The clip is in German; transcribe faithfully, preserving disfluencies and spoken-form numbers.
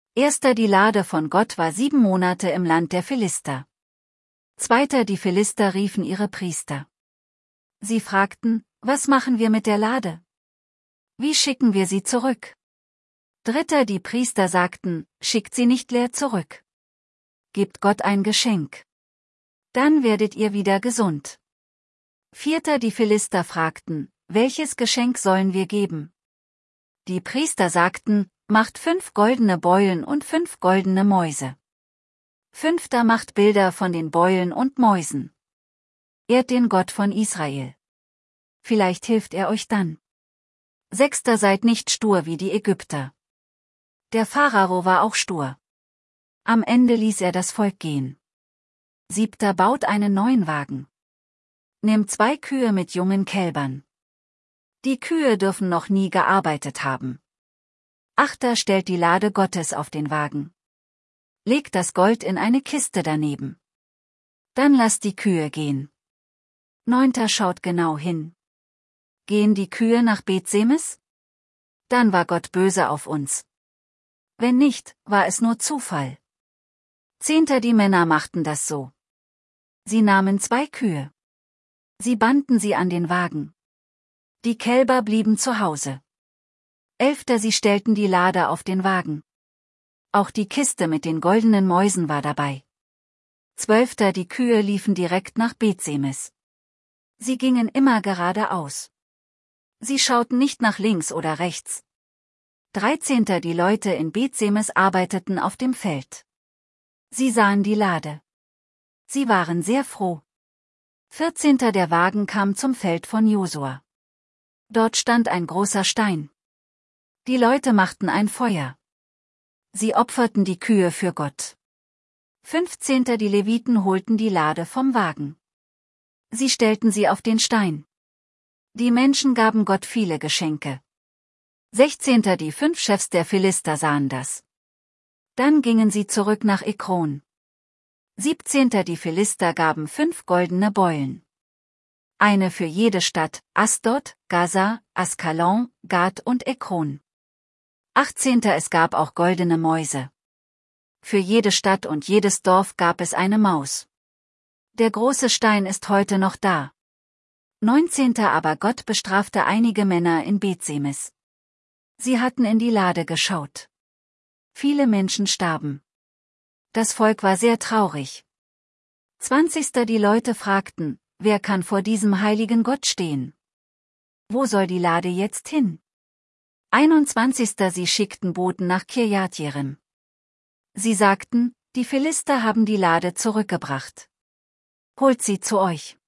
Erster Die Lade von Gott war sieben Monate im Land der Philister. Zweiter Die Philister riefen ihre Priester. Sie fragten, was machen wir mit der Lade? Wie schicken wir sie zurück? Dritter Die Priester sagten, schickt sie nicht leer zurück. Gebt Gott ein Geschenk. Dann werdet ihr wieder gesund. Vierter Die Philister fragten, welches Geschenk sollen wir geben? Die Priester sagten, macht fünf goldene Beulen und fünf goldene Mäuse. Fünfter macht Bilder von den Beulen und Mäusen. Ehrt den Gott von Israel. Vielleicht hilft er euch dann. Sechster Seid nicht stur wie die Ägypter. Der Pharao war auch stur. Am Ende ließ er das Volk gehen. Siebter Baut einen neuen Wagen. Nehmt zwei Kühe mit jungen Kälbern. Die Kühe dürfen noch nie gearbeitet haben. Achter Stellt die Lade Gottes auf den Wagen. Legt das Gold in eine Kiste daneben. Dann lasst die Kühe gehen. Neunter Schaut genau hin. Gehen die Kühe nach Bethsemes? Dann war Gott böse auf uns. Wenn nicht, war es nur Zufall. Zehnter Die Männer machten das so. Sie nahmen zwei Kühe. Sie banden sie an den Wagen. Die Kälber blieben zu Hause. Elfter Sie stellten die Lade auf den Wagen. Auch die Kiste mit den goldenen Mäusen war dabei. Zwölfter Die Kühe liefen direkt nach Bethsemes. Sie gingen immer geradeaus. Sie schauten nicht nach links oder rechts. Dreizehnter Die Leute in Bethsemes arbeiteten auf dem Feld. Sie sahen die Lade. Sie waren sehr froh. Vierzehnter Der Wagen kam zum Feld von Josua. Dort stand ein großer Stein. Die Leute machten ein Feuer. Sie opferten die Kühe für Gott. Fünfzehnter Die Leviten holten die Lade vom Wagen. Sie stellten sie auf den Stein. Die Menschen gaben Gott viele Geschenke. Sechzehnter Die fünf Chefs der Philister sahen das. Dann gingen sie zurück nach Ekron. Siebzehnter Die Philister gaben fünf goldene Beulen. Eine für jede Stadt, Asdod, Gaza, Askalon, Gad und Ekron. Achtzehnter Es gab auch goldene Mäuse. Für jede Stadt und jedes Dorf gab es eine Maus. Der große Stein ist heute noch da. Neunzehnter Aber Gott bestrafte einige Männer in Bethsemes. Sie hatten in die Lade geschaut. Viele Menschen starben. Das Volk war sehr traurig. Zwanzigster Die Leute fragten, wer kann vor diesem heiligen Gott stehen? Wo soll die Lade jetzt hin? Einundzwanzigster Sie schickten Boten nach Kirjat Jearim. Sie sagten, die Philister haben die Lade zurückgebracht. Holt sie zu euch.